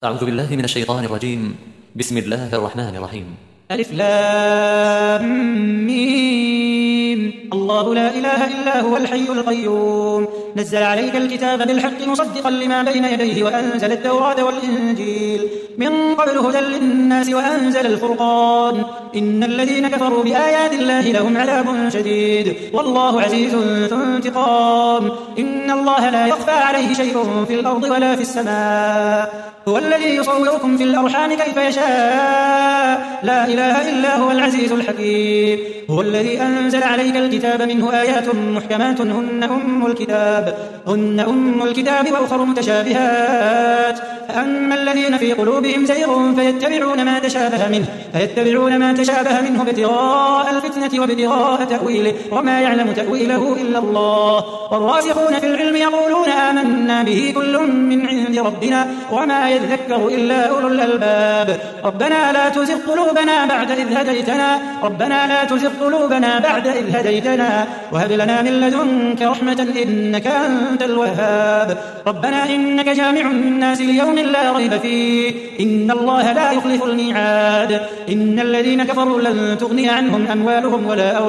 أعوذ بالله من الشيطان الرجيم. بسم الله الرحمن الرحيم. ألف لام ميم. الله لا إله إلا هو الحي القيوم نزل عليك الكتاب بالحق مصدقا لما بين يديه وأنزل التوراة والإنجيل من قبل هدى للناس وأنزل الفرقان إن الذين كفروا بآيات الله لهم عذاب شديد والله عزيز ذو انتقام. إن الله لا يخفى عليه شيء في الأرض ولا في السماء هو الذي يصوركم في الأرحام كيف يشاء لا إله إلا هو العزيز الحكيم. هو الذي أنزل عليك الكتاب منه آيات محكمات هن أم الكتاب وأخر متشابهات فأما الذين في قلوبهم زيغ فيتبعون ما تشابه منه ابتغاء الفتنة وابتغاء تأويله وما يعلم تأويله إلا الله والراسخون في العلم يقولون آمنا به كل من عند ربنا وما يذكر إلا أولو الألباب. ربنا لا تزغ قلوبنا بعد إذ هديتنا وهب لنا من لدنك رحمة إنك أنت الوهاب. ربنا إنك جامع الناس ليوم لا ريب فيه إن الله لا يخلف الميعاد. إن الذين كفروا لن تغني عنهم أموالهم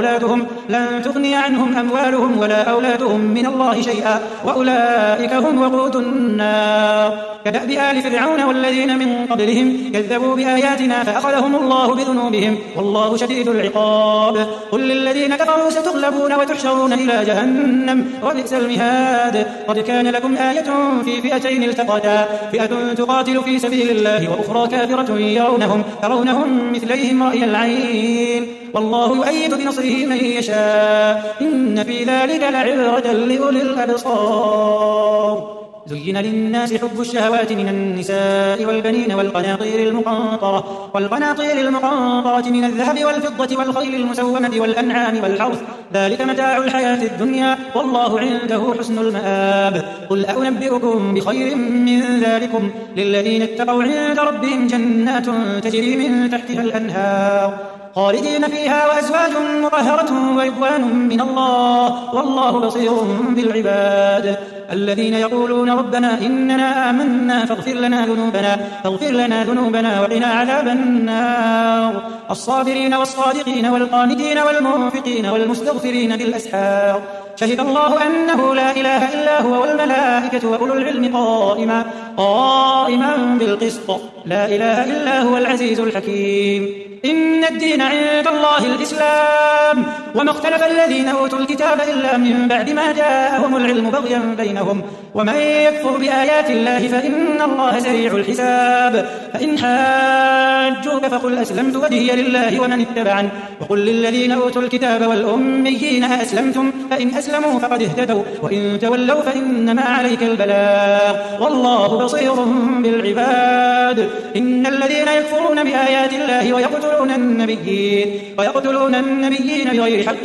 ولا أولادهم من الله شيئا وأولئك هم وقود النار. كدأب آل فرعون والذين من قبلهم كذبوا بآياتنا فأخذهم الله بذنوبهم والله شديد العقاب. قل للذين كفروا ستغلبون وتحشرون إلى جهنم وبئس المهاد. قد كان لكم آية في فئتين التقتا فئة تقاتل في سبيل الله وأخرى كافرة يرونهم مثليهم رأي العين والله يؤيد بنصره من يشاء إن في ذلك لعبرة لأولي الأبصار. زين للناس حب الشهوات من النساء والبنين والقناطير المقنطرة من الذهب والفضة والخيل المسومة والأنعام والحرث ذلك متاع الحياة الدنيا والله عنده حسن المآب. قل أنبئكم بخير من ذلكم للذين اتقوا عند ربهم جنات تجري من تحتها الأنهار خالدين فيها وأزواج مطهرة ورضوان من الله والله بصير بالعباد. الذين يقولون ربنا إننا آمنا فاغفر لنا ذنوبنا وقنا عذاب النار. الصابرين والصادقين والقانتين والمنفقين والمستغفرين بالأسحار شهد الله أنه لا إله إلا هو والملائكة وأولو العلم قائما بالقسط لا إله إلا هو العزيز الحكيم. إن الدين عند الله الإسلام وما اختلف الذين أوتوا الكتاب إلا من بعد ما جاءهم العلم بغيا بينهم ومن يكفر بآيات الله فإن الله سريع الحساب. فإن حاجوك فقل أسلمت وجهي لله ومن اتبعني وقل للذين أوتوا الكتاب والأميين أسلمتم فإن أسلموا فقد اهتدوا وإن تولوا فإنما عليك البلاغ والله بصير بالعباد. إن الذين يكفرون بآيات الله ويقتلون النبيين بغير حق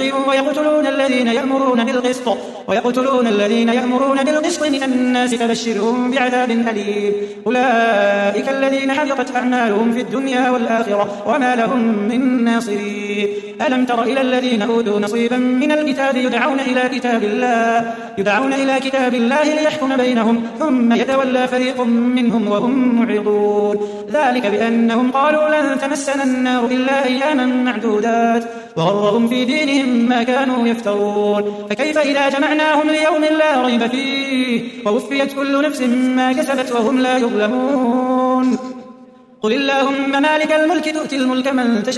ويقتلون الذين يأمرون بالقسط من الناس فبشرهم بعذاب أليم. أولئك الذين حبطت أعمالهم في الدنيا والآخرة وما لهم من ناصرين. ألم تر إلى الذين أوتوا نصيبا من الكتاب يدعون إلى كتاب الله ليحكم بينهم ثم يتولى فريق منهم وهم معرضون. ذلك بأنهم قالوا لن تمسنا النار إلا أياما معدودات وغرهم في دينهم ما كانوا يفترون. فكيف إذا جمعناهم ليوم لا ريب فيه ووفيت كل نفس ما كسبت وهم لا يظلمون. قل اللهم مالك الملك تؤتي الملك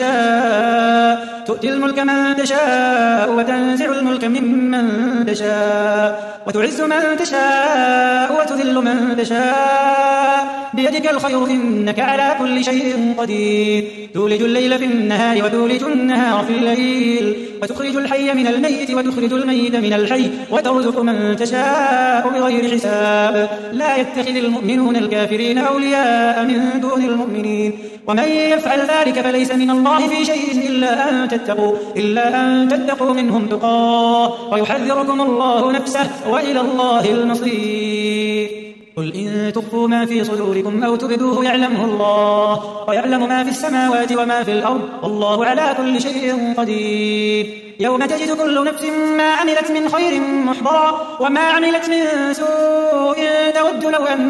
من تشاء وتنزع الملك ممن تشاء وتعز من تشاء وتذل من تشاء بيدك الخير إنك على كل شيء قدير. تولج الليل في النهار وتولج النهار في الليل وتخرج الحي من الميت وتخرج الميت من الحي وترزق من تشاء بغير حساب. لا يتخذ المؤمنون الكافرين أولياء من دون المؤمنين ومن يفعل ذلك فليس من الله في شيء إلا أن تتقوا منهم تقاه ويحذركم الله نفسه وإلى الله المصير. قل إن تخفوا ما في صدوركم أو تبدوه يعلمه الله ويعلم ما في السماوات وما في الأرض والله على كل شيء قدير. يوم تجد كل نفس ما عملت من خير محضرا وما عملت من سوء تود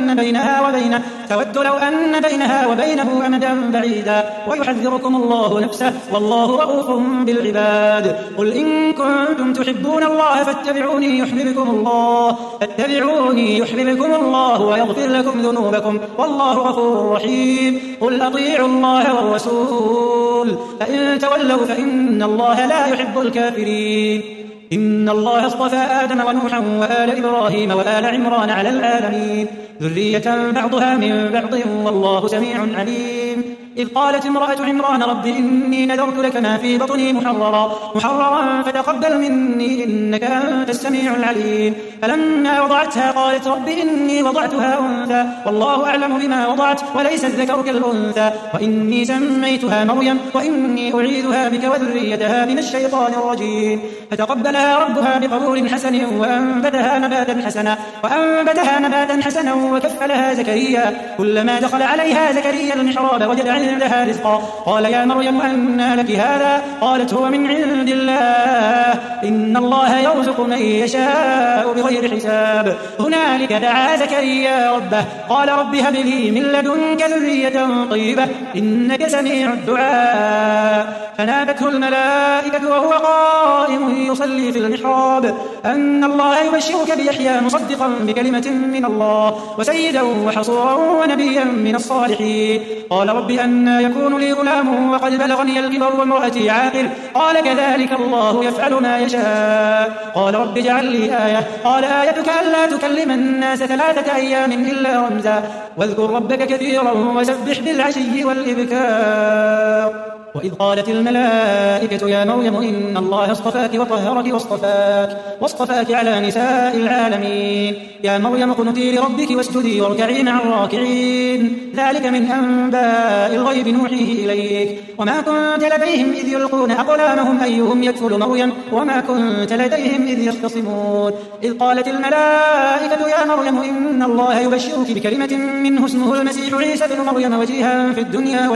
لو أن بينها وبينه أمدا بعيدا ويحذركم الله نفسه والله رؤوف بالعباد. قل إن كنتم تحبون الله فاتبعوني يحببكم الله ويغفر لكم ذنوبكم والله غفور رحيم. قل أطيعوا الله والرسول فإن تولوا فإن الله لا يحب الكافرين. إن الله اصطفى آدم ونوحا وآل إبراهيم وآل عمران على العالمين ذرية بعضها من بعض والله سميع عليم. إذ قالت امرأة عمران رب إني نذرت لك ما في بطني محررا فتقبل مني إنك أنت السميع العليم. فلما وضعتها قالت رب إني وضعتها أنثى والله أعلم بما وضعت وليس الذكر كالأنثى وإني سميتها مريم وإني أعيذها بك وذريتها من الشيطان الرجيم. فتقبلها ربها بقبول حسن وأنبتها نباتا حسنا وكفلها زكريا. كلما دخل عليها زكريا المحراب وجد عندها رزقا قال يا مريم أنى لك هذا قالت هو من عند الله إن الله يرزق من يشاء بغير حساب. هنالك دعا زكريا ربه قال رب هب لي من لدنك ذرية طيبة إنك سميع الدعاء. فنادته الملائكة وهو قائم يصلي في المحراب أن الله يبشرك بيحيى مصدقا بكلمة من الله وسيدا وحصورا ونبيا من الصالحين. قال رب أنى يكون لي غلام وقد بلغني الكبر وامرأتي عاقر قال كذلك الله يفعل ما يشاء. قال رب اجعل لي آية قال آيتك ألا تكلم الناس 3 أيام إلا رمزا واذكر ربك كثيرا وسبح بالعشي والإبكار. وإذ قالت الملائكة يا مريم إن الله اصطفاك وطهرك واصطفاك على نساء العالمين. يا مريم اقنتي لربك واسجدي واركعي مع الراكعين ذلك من أنباء الغيب نوحيه إليك وما كنت لديهم إذ يلقون أقلامهم أيهم يكفل مريم وما كنت لديهم إذ يختصمون. إذ قالت الملائكة يا مريم إن الله يبشرك بكلمة منه اسمه المسيح عيسى بن مريم وجيها في الدنيا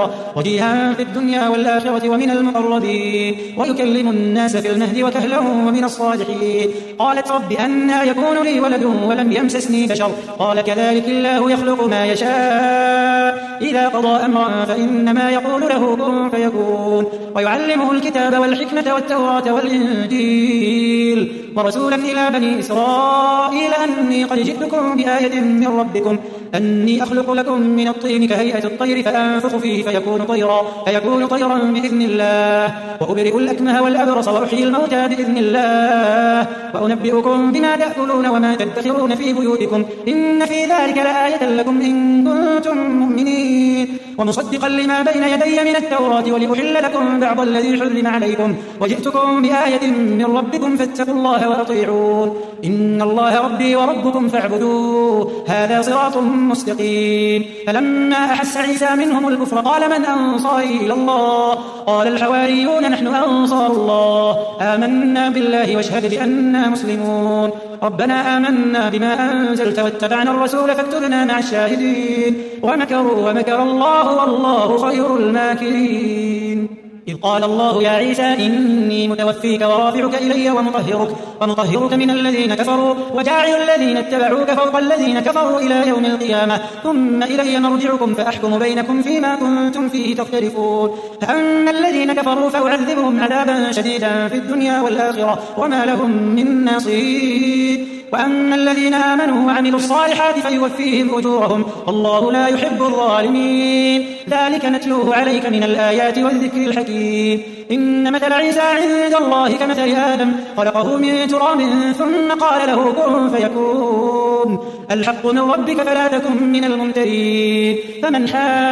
والآخرة ومن المقربين ويكلم الناس في المهد وكهلا ومن الصالحين. قالت رب أنى يكون لي ولد ولم يمسسني بشر قال كذلك الله يخلق ما يشاء إذا قضى أمرا فإنما يقول له كن فيكون. ويعلمه الكتاب والحكمة والتوراة والإنجيل ورسولا إلى بني إسرائيل أني قد جئتكم بآية من ربكم أني أخلق لكم من الطين كهيئة الطير فأنفخ فيه فيكون طيرا بإذن الله وأبرئ الأكمه والأبرص وأحيي الموتى بإذن الله وأنبئكم بما تأكلون وما تدخرون في بيوتكم إن في ذلك لآية لكم إن كنتم مؤمنين. ومصدقا لما بين يدي من التوراة ولأحل لكم بعض الذي حرم عليكم وجئتكم بآية من ربكم فاتقوا الله وأطيعون إن الله ربي وربكم فاعبدوه هذا صراط مستقيم. فلما أحس عيسى منهم الكفر قال من أنصاري إلى الله قال الحواريون نحن أنصار الله آمنا بالله واشهد بأننا مسلمون. ربنا آمنا بما أنزلت واتبعنا الرسول فاكتبنا مع الشاهدين ومكر الله والله خير الماكرين. إذ قال الله يا عيسى إني متوفيك ورافعك إلي ومطهرك من الذين كفروا وجاعل الذين اتبعوك فوق الذين كفروا إلى يوم القيامة ثم إلي مرجعكم فأحكم بينكم فيما كنتم فيه تختلفون. فأما الذين كفروا فأعذبهم عذابا شديدا في الدنيا والآخرة وما لهم من ناصرين. وأما الذين آمنوا وعملوا الصالحات فيوفيهم أجورهم والله لا يحب الظالمين. ذلك نتلوه عليك من الآيات والذكر الحكيم. إن مثل عيسى عند الله كمثل آدم خلقه من تراب ثم قال له كن فيكون الحق من ربك فلا تكن من الممترين. فمن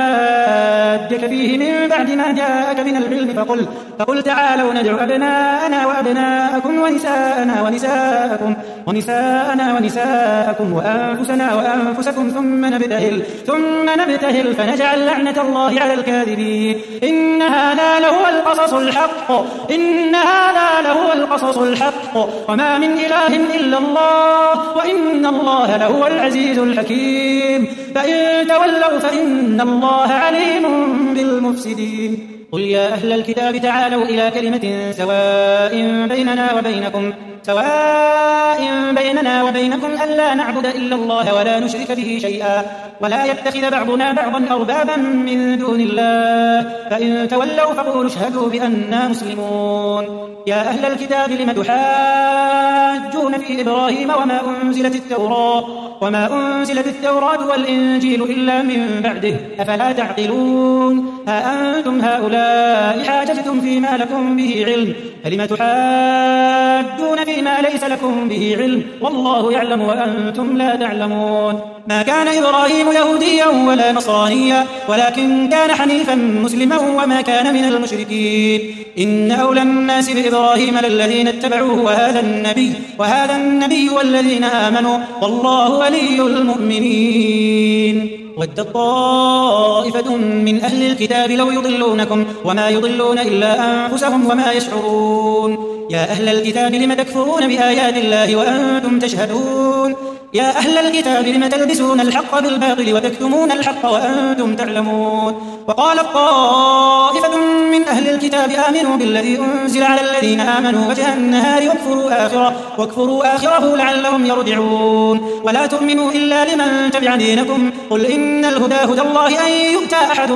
حاجك فيه من بعد ما جاءك من العلم فقل تعالوا ندعو أبناءنا وأبناءكم ونساءنا ونساءكم وأنفسنا وأنفسكم ثم نبتهل فنجعل لعنة الله على الكاذبين. إن هذا لهو القصص الحق وما من إله إلا الله وإن الله لهو العزيز الحكيم. فإن تولوا فإن الله عليم بالمفسدين. قل يا أهل الكتاب تعالوا إلى كلمة سواء بيننا وبينكم ألا نعبد إلا الله ولا نشرك به شيئا ولا يتخذ بعضنا بعضا أربابا من دون الله فإن تولوا فقولوا اشهدوا بأننا مسلمون. يا أهل الكتاب لم تحاجون في إبراهيم وما أنزلت التوراة والإنجيل إلا من بعده أفلا تعقلون. ها أنتم هؤلاء حاججتم فيما لكم به علم فلم تحاجون فيما ليس لكم به علم والله يعلم وأنتم لا تعلمون. ما كان إبراهيم يهوديا ولا نصرانيا ولكن كان حنيفا مسلما وما كان من المشركين. إن أولى الناس بإبراهيم للذين اتبعوه وهذا النبي والذين آمنوا والله ولي المؤمنين. ود طائفة من أهل الكتاب لو يضلونكم وما يضلون إلا أنفسهم وما يشعرون. يا أهل الكتاب لم تكفرون بآيات الله وأنتم تشهدون. يا أهل الكتاب لم تلبسون الحق بالباطل وتكتمون الحق وأنتم تعلمون. وقال طائفة من أهل الكتاب آمنوا بالذي أنزل على الذين آمنوا وجه النهار واكفروا آخره لعلهم يرجعون. ولا تؤمنوا إلا لمن تبع دينكم قل إن الهدى هدى الله أن يؤتى أحد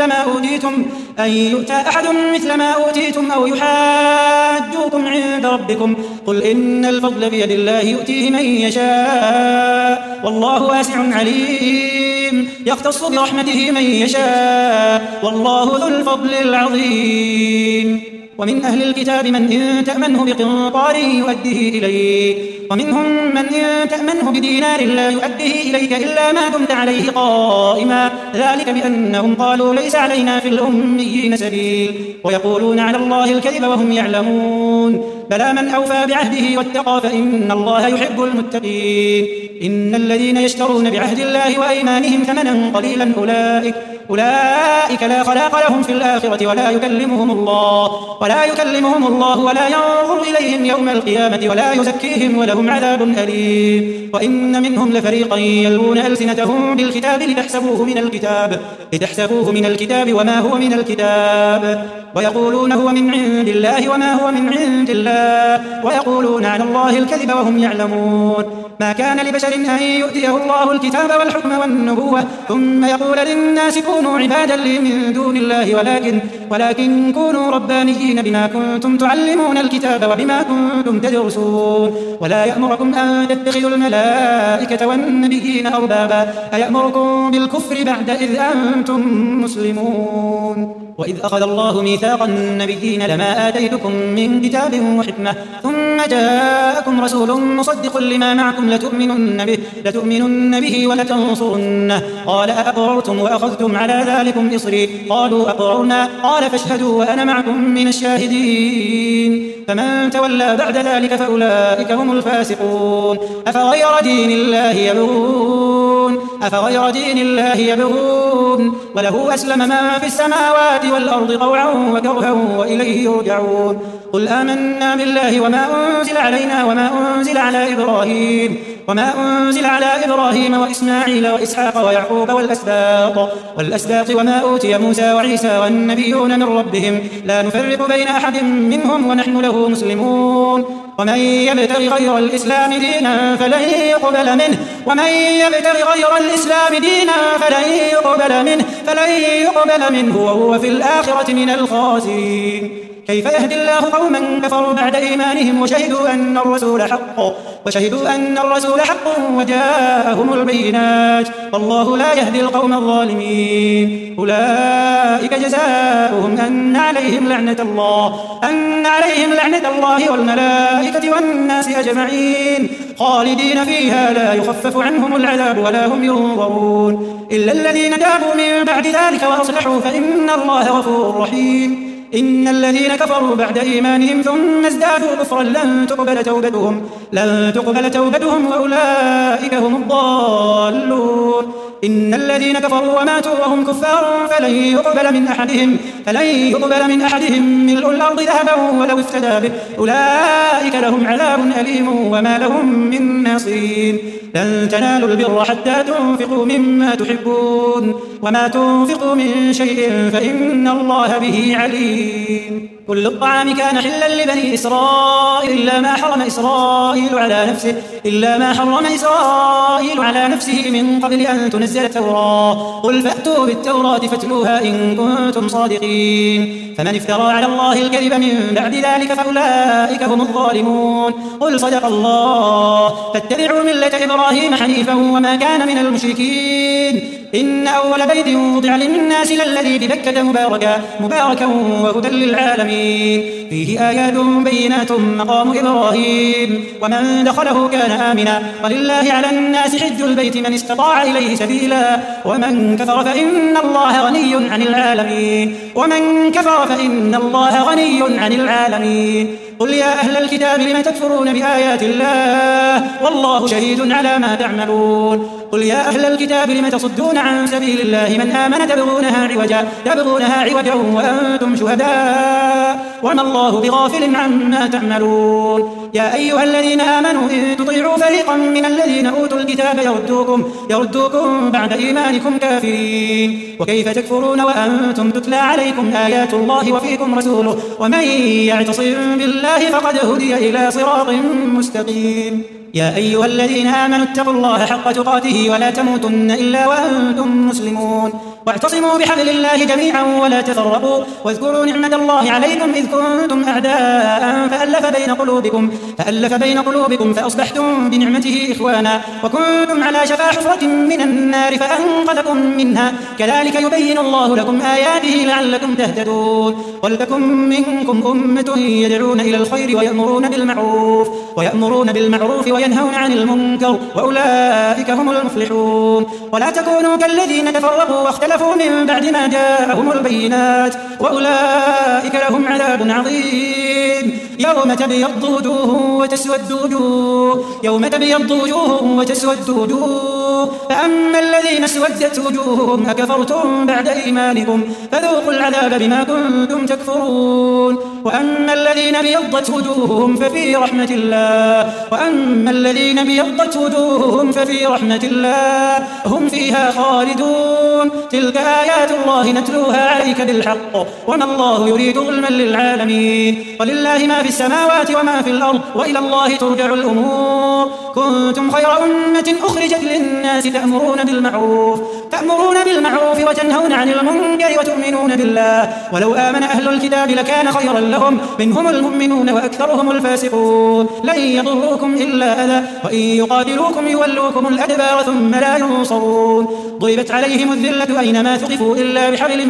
مثل ما أوتيتم أو يحاجوكم عند ربكم قل إن الفضل بيد الله يؤتيه من يشاء والله واسع عليم يختص برحمته من يشاء والله ذو الفضل العظيم. ومن أهل الكتاب من إن تأمنه بقنطار يؤديه إليك ومنهم من إن تأمنه بدينار لا يؤديه إليك إلا ما دمت عليه قائما ذلك بأنهم قالوا ليس علينا في الأميين سبيل ويقولون على الله الكذب وهم يعلمون. بلى من أوفى بعهده واتقى فإن الله يحب المتقين. إن الذين يشترون بعهد الله وأيمانهم ثمنا قليلا أولئك لا خلاق لهم في الآخرة ولا يكلمهم الله ولا ينظر إليهم يوم القيامة ولا يزكيهم ولهم عذاب أليم. وإن منهم لفريقا يلوون ألسنتهم بالكتاب لتحسبوه من الكتاب وما هو من الكتاب ويقولون هو من عند الله وما هو من عند الله ويقولون على الله الكذب وهم يعلمون. ما كان لبشر أن يؤتيه الله الكتاب والحكم والنبوة ثم يقول للناس كونوا عبادا لي من دون الله ولكن كونوا ربانيين بما كنتم تعلمون الكتاب وبما كنتم تدرسون. ولا يأمركم أن تتخذوا الملائكة والنبيين أربابا أيأمركم بالكفر بعد إذ أنتم مسلمون. وإذ أخذ الله ميثاق النبيين لما آتيتكم من كتاب وحكمة ثم جاءكم رسول مصدق لما معكم لتؤمنن به ولتنصرنه قال أأقررتم وأخذتم على ذلكم إصري قالوا أقررنا قال فاشهدوا وأنا معكم من الشاهدين. فمن تولى بعد ذلك فأولئك هم الفاسقون. أفغير دين الله يبغون وله أسلم من في السماوات والأرض طوعا وكرها وإليه يرجعون. قل آمنا بالله وما أنزل علينا وما أنزل على إبراهيم وإسماعيل وإسحاق ويعقوب والأسباط وما أوتي موسى وعيسى والنبيون من ربهم لا نفرق بين أحد منهم ونحن له مسلمون. ومن يبتغ غير الإسلام دينا فلن يقبل منه وهو في الآخرة من الخاسرين. كيف يهدي الله قوما كفروا بعد إيمانهم وشهدوا أن الرسول حق وجاءهم البينات والله لا يهدي القوم الظالمين. أولئك جزاؤهم أن عليهم لعنة الله والملائكة والناس أجمعين خالدين فيها لا يخفف عنهم العذاب ولا هم ينظرون إلا الذين تابوا من بعد ذلك وأصلحوا فإن الله غفور رحيم. إن الذين كفروا بعد إيمانهم ثم ازدادوا كفرا لن تقبل توبتهم وأولئك هم الضالون. إن الذين كفروا وماتوا وهم كفار فلن يقبل من أحدهم ملء الأرض ذهبا ولو افتدى به أولئك لهم عذاب أليم وما لهم من ناصرين. لن تنالوا البر حتى تنفقوا مما تحبون وما تنفقوا من شيء فإن الله به عليم. كل الطعام كان حلا لبني إسرائيل إلا ما حرم إسرائيل على نفسه من قبل أن تنزل التوراة. قل فأتوا بالتوراة فاتلوها إن كنتم صادقين. فمن افترى على الله الكذب من بعد ذلك فأولئك هم الظالمون. قل صدق الله فاتبعوا ملة إبراهيم حنيفا وما كان من المشركين. إن أول بيت وضع للناس للذي ببكة مباركا وهدى للعالمين فيه آيات بينات مقام إبراهيم ومن دخله كان آمنا ولله على الناس حج البيت من استطاع إليه سبيلا ومن كفر فإن الله غني عن العالمين. قل يا أهل الكتاب لم تكفرون بآيات الله والله شهيد على ما تعملون. قل يا أهل الكتاب لم تصدون عن سبيل الله من آمن تبغونها عوجا وأنتم شهداء وما الله بغافل عما تعملون. يا أيها الذين آمنوا إن تطيعوا فريقا من الذين أوتوا الكتاب يردوكم بعد إيمانكم كافرين. وكيف تكفرون وأنتم تتلى عليكم آيات الله وفيكم رسوله ومن يعتصم بالله فقد هدي إلى صراط مستقيم. يا أيها الذين آمنوا اتقوا الله حق تقاته ولا تموتن إلا وأنتم مسلمون. واعتصموا بحبل الله جميعا ولا تفرقوا واذكروا نعمة الله عليكم إذ كنتم أعداء فألف بين قلوبكم فأصبحتم بنعمته إخوانا وكنتم على شفا حفرة من النار فأنقذكم منها كذلك يبين الله لكم آياته لعلكم تهتدون. ولتكن منكم أمة يدعون إلى الخير ويأمرون بالمعروف وينهون عن المنكر وأولئك هم المفلحون. ولا تكونوا كالذين تفرقوا واختلفوا من بعد ما جاءهم البينات وأولئك لهم عذاب عظيم. يوم تبيض وجوه وتسود وجوه فأما الذين اسودت وجوههم أكفرتم بعد إيمانكم فذوقوا العذاب بما كنتم تكفرون. وأما الذين ابيضت وجوههم ففي رحمة الله هم فيها خالدون. تلك آيات الله نتلوها عليك بالحق وما الله يريد ظلما للعالمين. ولله ما في السماوات وما في الأرض وإلى الله ترجع الأمور. كنتم خير أمة أخرجت للناس تأمرون بالمعروف وتنهون عن المنكر وتؤمنون بالله ولو آمن أهل الكتاب لكان خيرا لهم منهم المؤمنون وأكثرهم الفاسقون. لن يضروكم إلا أذى وإن يقاتلوكم يولوكم الأدبار ثم لا ينصرون. ضربت عليهم الذلة أينما ثقفوا إلا بحبل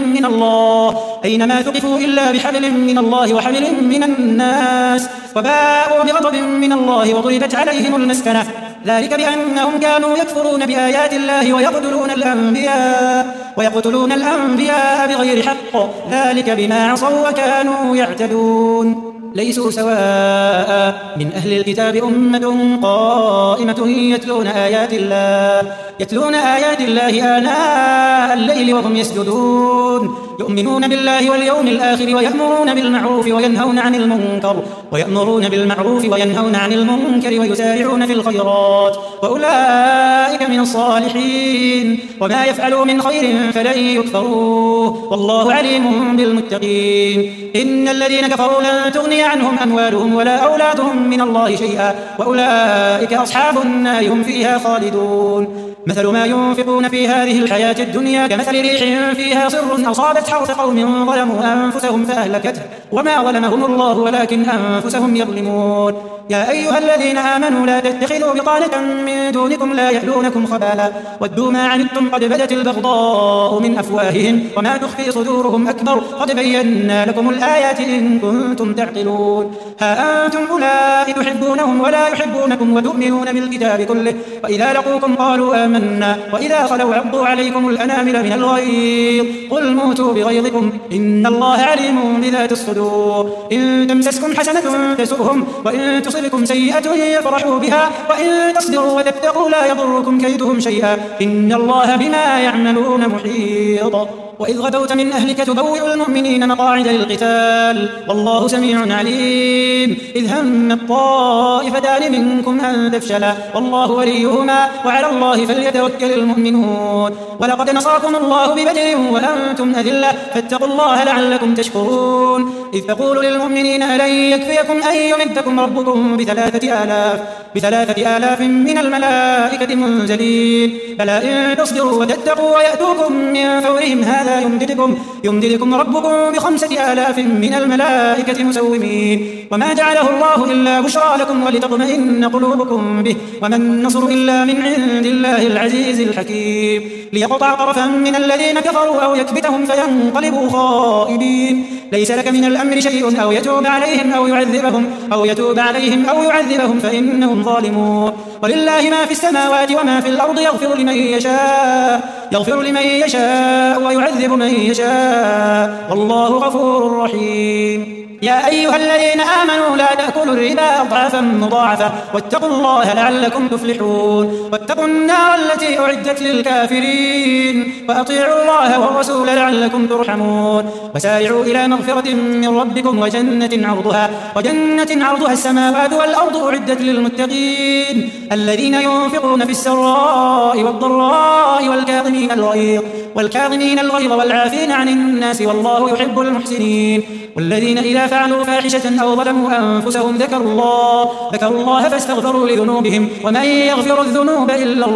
من الله وحبل من الناس وباءوا بغضب من الله وضربت عليهم المسكنة ذلك بأنهم كانوا يكفرون بآيات الله ويقتلون الأنبياء بغير حق ذلك بما عصوا وكانوا يعتدون. ليسوا سواء من أهل الكتاب أمة قائمة يتلون آيات الله آناء الليل وهم يسجدون يؤمنون بالله واليوم الآخر ويأمرون بالمعروف وينهون عن المنكر ويسارعون في الخيرات وأولئك من الصالحين. وما يفعلوا من خير فلن يكفروه والله عليم بالمتقين. إن الذين كفروا لن تغني عنهم أموالهم ولا أولادهم من الله شيئا وأولئك أصحاب النار هم فيها خالدون. مثل ما ينفقون في هذه الحياة الدنيا كمثل ريح فيها صر أصابت حرث قوم ظلموا أنفسهم فأهلكته وما ظلمهم الله ولكن أنفسهم يظلمون. يا أيها الذين آمنوا لا تتخذوا بطانة من دونكم لا يألونكم خبالا ودوا ما عنتم قد بدت البغضاء من أفواههم وما تخفي صدورهم أكبر قد بينا لكم الآيات إن كنتم تعقلون ها أنتم أولئك تحبونهم ولا يحبونكم وتؤمنون بالكتاب كله وإذا لقوكم قالوا آمنا وإذا خلوا عضوا عليكم الأنامل من الغيظ قل موتوا بغيظكم إن الله عليم بذات الصدور إن تمسسكم حسنة تسؤهم وإن تصبكم سيئة يفرحوا بها وإن تصبروا وتتقوا لا يضركم كيدهم شيئا إن الله بما يعملون محيط وإذ غدوت من أهلك تبوئ المؤمنين مقاعد للقتال والله سميع عليم إذ هم الطائفتان منكم أن تفشلا والله وليهما وعلى الله فليتوكل المؤمنون ولقد نصركم الله ببدر وأنتم أذلة فاتقوا الله لعلكم تشكرون إذ تقول للمؤمنين ألن يكفيكم أن يمدكم ربكم بثلاثة آلاف من الملائكة منزلين بلى إن تصبروا وتتقوا ويأتوكم من فورهم هذا يمددكم ربكم ب5,000 من الملائكة مسومين وما جعله الله إلا بشرى لكم ولتطمئن قلوبكم به وما النصر إلا من عند الله العزيز الحكيم ليقطع طرفا من الذين كفروا أو يكبتهم فينقلبوا خائبين ليس لك من الأمر شيء أو يتوب عليهم أو يعذبهم فإنهم ظالمون ولله ما في السماوات وما في الأرض يغفر لمن يشاء ويعذب من يشاء والله غفور رحيم يا أيها الذين آمنوا لا تأكلوا الربا أضعافا مضاعفة واتقوا الله لعلكم تفلحون واتقوا النار التي أعدت للكافرين وأطيعوا الله والرسول لعلكم ترحمون وسارعوا إلى مغفرة من ربكم وجنة عرضها السماوات والأرض أعدت للمتقين الذين ينفقون في السراء والضراء والكاظمين الغيظ والعافين عن الناس والله يحب المحسنين والذين إذا فعلوا فاحشة أو ظلموا أنفسهم ذكروا الله فاستغفروا لذنوبهم ومن يغفر الذنوب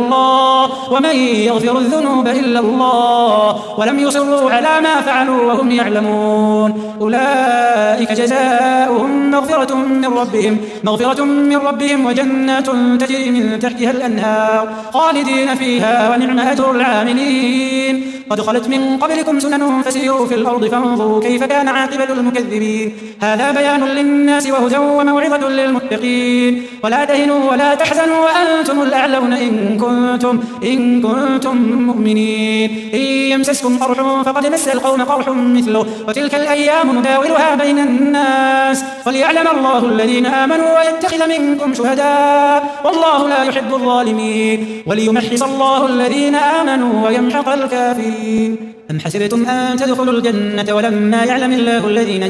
إلا الله ولم يصروا على ما فعلوا وهم يعلمون أولئك جزاؤهم مغفرة من ربهم وجنات تجري من تحتها الأنهار خالدين فيها ونعم أجر العاملين قد خلت من قبلكم سنن فسيروا في الأرض فانظروا كيف كان عاقبة المكذبين هذا بيان للناس وهدى وموعظة للمتقين ولا تهنوا ولا تحزنوا وأنتم الأعلون إن كنتم مؤمنين إن يمسسكم قرح فقد مس القوم قرح مثله وتلك الأيام نداولها بين الناس وليعلم الله الذين آمنوا ويتخذ منكم شهداء والله لا يحب الظالمين وليمحص الله الذين آمنوا ويمحق الكافرين أم حسبتم أن تدخلوا الجنة ولما يعلم الله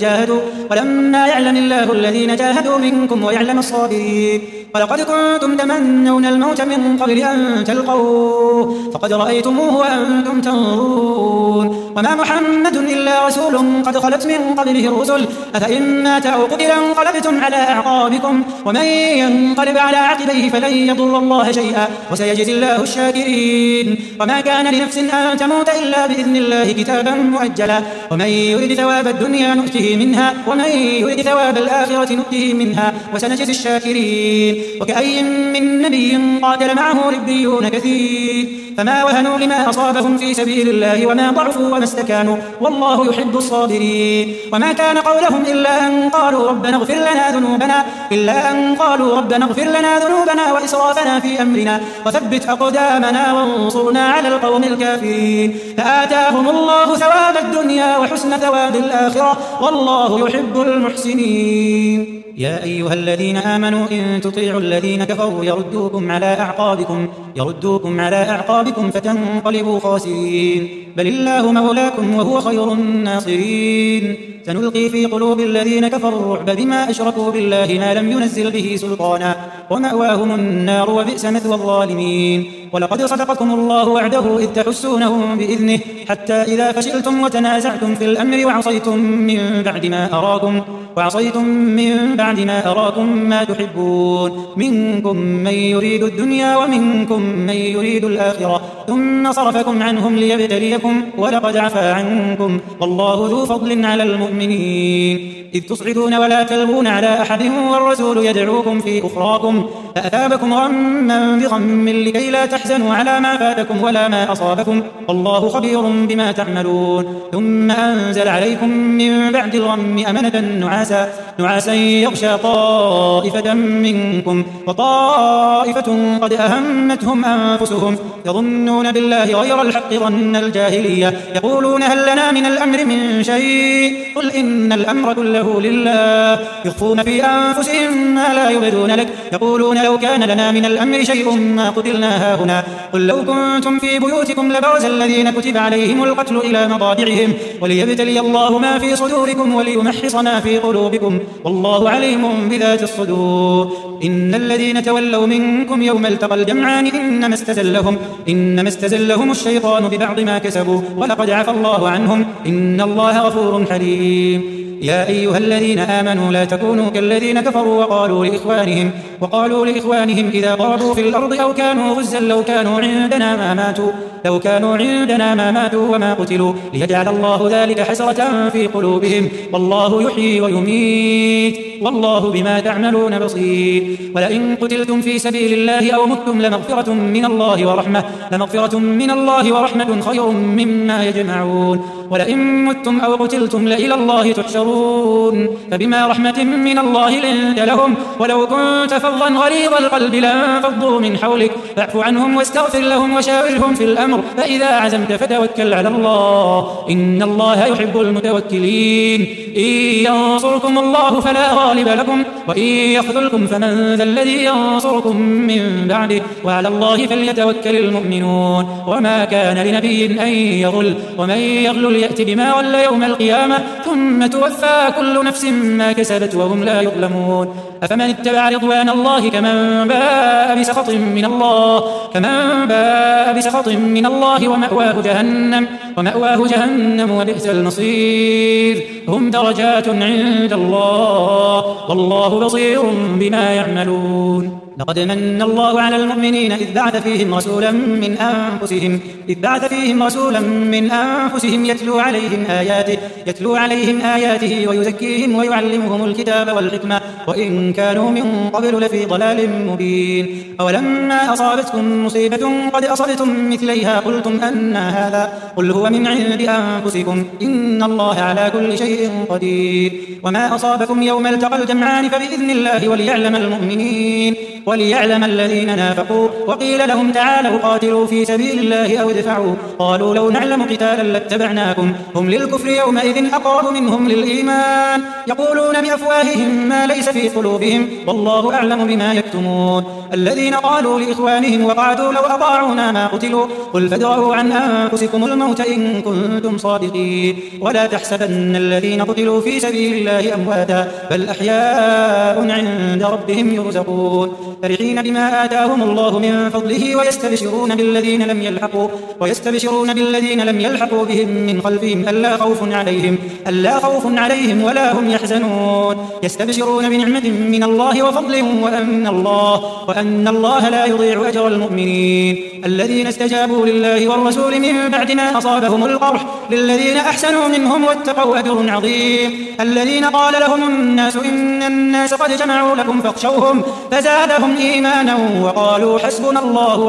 الذين جاهدوا منكم ويعلم الصابرين ولقد كنتم تمنون الموت من قبل أن تلقوه فقد رأيتموه وأنتم تنظرون وما محمد إلا رسول قد خلت من قبله الرسل أفإن مات أو قتل انقلبتم على أعقابكم ومن ينقلب على عقبيه فلن يضر الله شيئا وسيجزي الله الشاكرين وما كان لنفس أن تموت إلا بإذن الله كتابا مؤجلا ومن يرد ثواب الدنيا نؤته منها ومن يرد ثواب الآخرة نؤته منها وسنجزي الشاكرين وكأي من نبي قاتل معه ربيون كثير فما وهنوا لما أصابهم في سبيل الله وما ضعفوا وما استكانوا والله يحب الصابرين وما كان قولهم إلا أن قالوا ربنا اغفر لنا ذنوبنا وإسرافنا في أمرنا وثبت أقدامنا وانصرنا على القوم الكافرين فآتاهم الله ثواب الدنيا وحسن ثواب الآخرة والله يحب المحسنين يا أيها الذين آمنوا إن تطيعوا الذين كفروا يردوكم على أعقابكم فتنقلبوا خاسرين بل الله مولاكم وهو خير الناصرين سنلقي في قلوب الذين كفروا الرعب بما أشركوا بالله ما لم ينزل به سلطانا ومأواهم النار وبئس مثوى الظالمين ولقد صدقكم الله وعده إذ تحسونهم بإذنه حتى إذا فشلتم وتنازعتم في الأمر وعصيتم من بعد ما أراكم وعصيتم من بعد ما أراكم ما تحبون منكم من يريد الدنيا ومنكم من يريد الآخرة ثم صرفكم عنهم ليبتليكم ولقد عفا عنكم والله ذو فضل على المؤمنين إذ تصعدون ولا تلوون على أحد والرسول يدعوكم في أخراكم فأثابكم غما بغم لكي لا تحزنوا على ما فاتكم ولا ما أصابكم والله خبير بما تعملون ثم أنزل عليكم من بعد الغم أمنة نعاسا يغشى طائفة منكم وطائفة قد أهمتهم أنفسهم يظنون بالله غير الحق ظن الجاهلية يقولون هل لنا من الأمر من شيء قل إن الأمر كله لله يخفون في أنفسهم ما لا يبدون لك يقولون لو كان لنا من الأمر شيء ما قتلنا هاهنا قل لو كنتم في بيوتكم لبرز الذين كتب عليهم القتل إلى مضاجعهم وليبتلي الله ما في صدوركم وليمحص ما في قلوبكم والله عليم بذات الصدور إن الذين تولوا منكم يوم التقى الجمعان إنما استزلهم الشيطان ببعض ما كسبوا ولقد عفى الله عنهم إن الله غفور حليم يا أيها الذين آمنوا لا تكونوا كالذين كفروا وقالوا لإخوانهم إذا ضربوا في الأرض أو كانوا غزا لو كانوا عندنا ما ماتوا وما قتلوا ليجعل الله ذلك حسرة في قلوبهم والله يحيي ويميت والله بما تعملون بصير ولئن قتلتم في سبيل الله أو متم لمغفرة من الله ورحمة خير مما يجمعون ولئن متم أو قتلتم لإلى الله تحشرون فبما رحمة من الله لنت لهم ولو كنت فظا غليظ القلب لانفضوا من حولك فاعف عنهم واستغفر لهم وشاورهم في الأمر فإذا عزمت فتوكل على الله إن الله يحب المتوكلين إن ينصركم الله فلا غالب لكم وإن يخذلكم فمن ذا الذي ينصركم من بعده وعلى الله فليتوكل المؤمنون وما كان لنبي أن يغل ومن يغل يأتي بما غل يوم القيامة ثم توفى كل نفس ما كسبت وهم لا يظلمون أفمن اتبع رضوان الله كمن باء بسخط من الله ومأواه جهنم وبئس المصير هم درجات عند الله والله بصير بما يعملون لقد من الله على المؤمنين إذ بعث فيهم رسولا من أنفسهم يتلو عليهم آياته ويزكيهم ويعلمهم الكتاب والحكمة وإن كانوا من قبل لفي ضلال مبين أولما أصابتكم مصيبة قد أصبتم مثليها قلتم أن هذا قل هو من عند أنفسكم إن الله على كل شيء قدير وما أصابكم يوم التقى الجمعان فبإذن الله وليعلم الذين نافقوا وقيل لهم تعالوا قاتلوا في سبيل الله أو ادفعوا قالوا لو نعلم قتالا لاتبعناكم هم للكفر يومئذ أقرب منهم للإيمان يقولون بأفواههم ما ليس في قلوبهم والله أعلم بما يكتمون الذين قالوا لإخوانهم وقعدوا لو أطاعونا ما قتلوا قل فادرءوا عن أنفسكم الموت إن كنتم صادقين ولا تحسبن الذين قتلوا في سبيل الله أمواتا بل أحياء عند ربهم يرزقون فرحين بما آتاهم الله من فضله ويستبشرون بالذين لم يلحقوا بهم من خلفهم ألا خوف عليهم ولا هم يحزنون يستبشرون بنعمة من الله وفضل وأن الله لا يضيع أجر المؤمنين الذين استجابوا لله والرسول من بعد ما أصابهم القرح للذين أحسنوا منهم واتقوا أجر عظيم الذين قال لهم الناس إن الناس قد جمعوا لكم فاخشوهم فزادهم إيمانا وقالوا حسبنا الله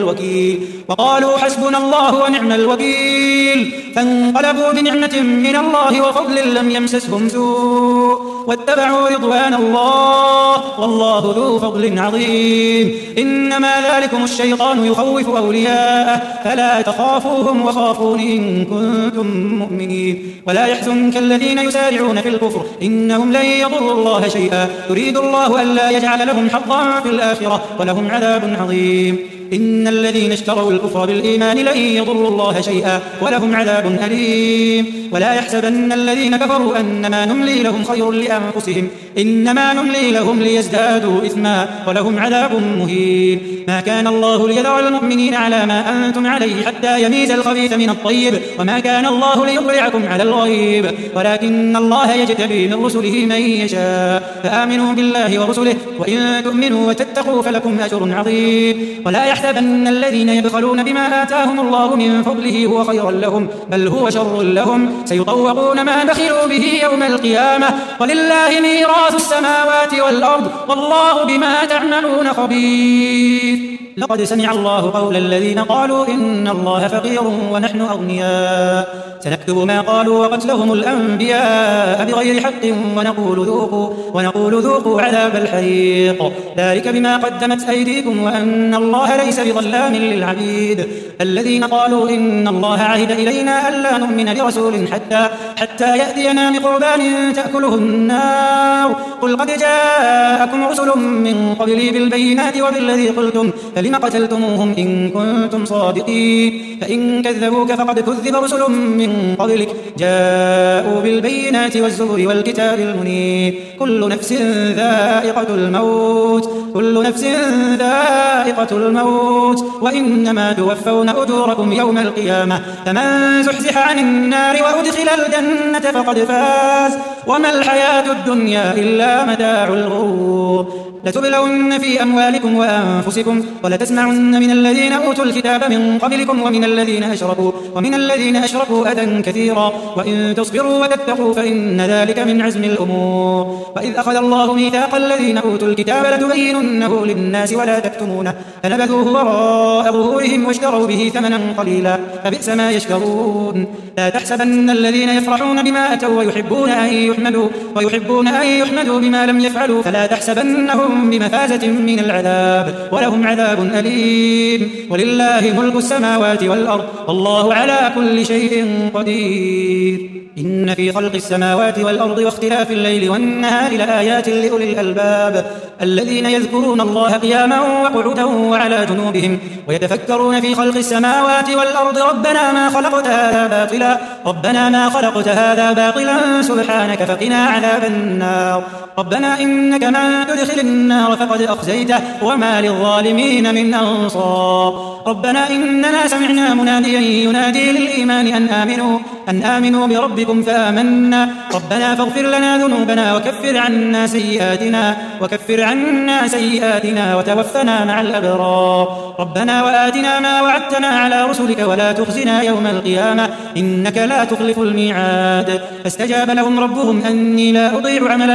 ونعم الوكيل فانقلبوا بنعمة من الله وفضل لم يمسسهم سوء واتبعوا رضوان الله والله ذو فضل عظيم إنما ذلكم الشيطان يخوف أولياءه فلا تخافوهم وخافون إن كنتم مؤمنين ولا يحزنك الذين يسارعون في الكفر إنهم لن يضروا الله شيئا يريد الله ألا يجعل لهم حظا في الآخرة ولهم عذاب عظيم إن الذين اشتروا الكفر بالإيمان لن يضروا الله شيئا ولهم عذاب أليم. ولا يحسبن الذين كفروا أنما نملي لهم خير لأنفسهم إنما نملي لهم ليزدادوا إثما ولهم عذاب مهين. ما كان الله ليذر المؤمنين على ما أنتم عليه حتى يميز الخبيث من الطيب وما كان الله ليطلعكم على الغيب ولكن الله يجتبي من رسله من يشاء فآمنوا بالله ورسله وإن تؤمنوا وتتقوا فلكم أجر عظيم. ولا يحسبن الذين يبخلون بما آتاهم الله من فضله هو خيرا لهم بل هو شر لهم سيطوقون ما بخلوا به يوم القيامة ولله ميراث السماوات والأرض والله بما تعملون خبير. لقد سمع الله قول الذين قالوا إن الله فقير ونحن أغنياء سنكتب ما قالوا وقتلهم الأنبياء بغير حق ونقول ذوقوا عذاب الحريق ذلك بما قدمت أيديكم وأن الله ليس بظلام للعبيد. الذين قالوا إن الله عهد إلينا ألا نؤمن لرسول حتى يأتينا بقربان تأكله النار قل قد جاءكم رسل من قبلي بالبينات وبالذي قلتم فلم قتلتموهم إن كنتم صادقين فإن كذبوك فقد كذب رسل من قبلك جاءوا بالبينات والزبر والكتاب المنير كل نفس ذائقة الموت وإنما توفون أجوركم يوم القيامة فمن زحزح عن النار وأدخل الجنة فقد فاز وما الحياة الدنيا إلا متاع الغرور. لتبلون في أموالكم وأنفسكم ولتسمعن من الذين أوتوا الكتاب من قبلكم ومن الذين أشركوا أذى كثيرا وإن تصبروا وتتقوا فإن ذلك من عزم الأمور. وإذ أخذ الله ميثاق الذين أوتوا الكتاب لتبيننه للناس ولا تكتمونه فنبذوه وراء ظهورهم واشتروا به ثمنا قليلا فبئس ما يشترون. لا تحسبن الذين يفرحون بما أتوا ويحبون أن يحمدوا بما لم يفعلوا فلا تحسبنهم بمفازة من العذاب ولهم عذاب أليم. ولله ملك السماوات والأرض والله على كل شيء قدير. إن في خلق السماوات والأرض واختلاف الليل والنهار لآيات لأولي الألباب الذين يذكرون الله قياما وقعودا وعلى جنوبهم ويتفكرون في خلق السماوات والأرض ربنا ما خلقت هذا باطلا سبحانك فقنا عذاب النار. ربنا إنك من تدخل النار فقد أخزيته وما للظالمين من أنصار. ربنا إننا سمعنا مناديا ينادي للإيمان أن آمنوا بربكم فآمنا ربنا فاغفر لنا ذنوبنا وكفر عنا سيئاتنا وتوفنا مع الأبرار. ربنا وآتنا ما وعدتنا على رسلك ولا تخزنا يوم القيامة إنك لا تخلف الميعاد. فاستجاب لهم ربهم أني لا أضيع عمل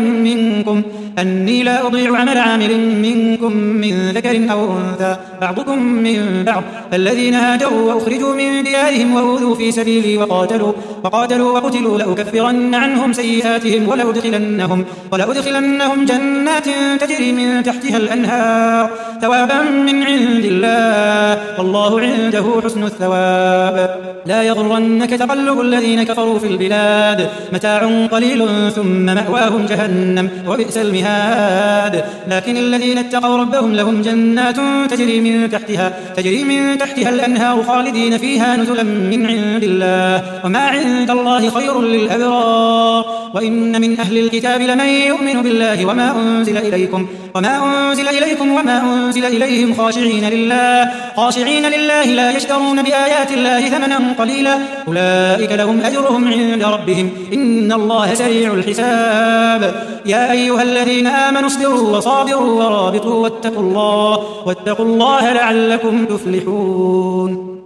عامل منكم من ذكر أو أنثى بعضكم من بعض فالذين هاجروا وأخرجوا من ديارهم وأوذوا في سبيلي وقاتلوا وقتلوا لأكفرن عنهم سيئاتهم ولأدخلنهم جنات تجري من تحتها الأنهار ثوابا من عند الله والله عنده حسن الثواب. لا يغرنك تقلب الذين كفروا في البلاد متاع قليل ثم مأواهم جهنم وبئس المهاد. لكن الذين اتقوا ربهم لهم جنات تجري من تحتها الأنهار خالدين فيها نزلا من عند الله وما عند الله خير للأبرار. وإن من أهل الكتاب لمن يؤمن بالله وما أنزل إليكم وما أنزل إليهم خاشعين لله لا يشترون بآيات الله ثمنا قليلا أولئك لهم أجرهم عند ربهم إن الله سريع الحساب. يا أيها الذين آمنوا اصبروا وصابروا ورابطوا واتقوا الله لعلكم تفلحون.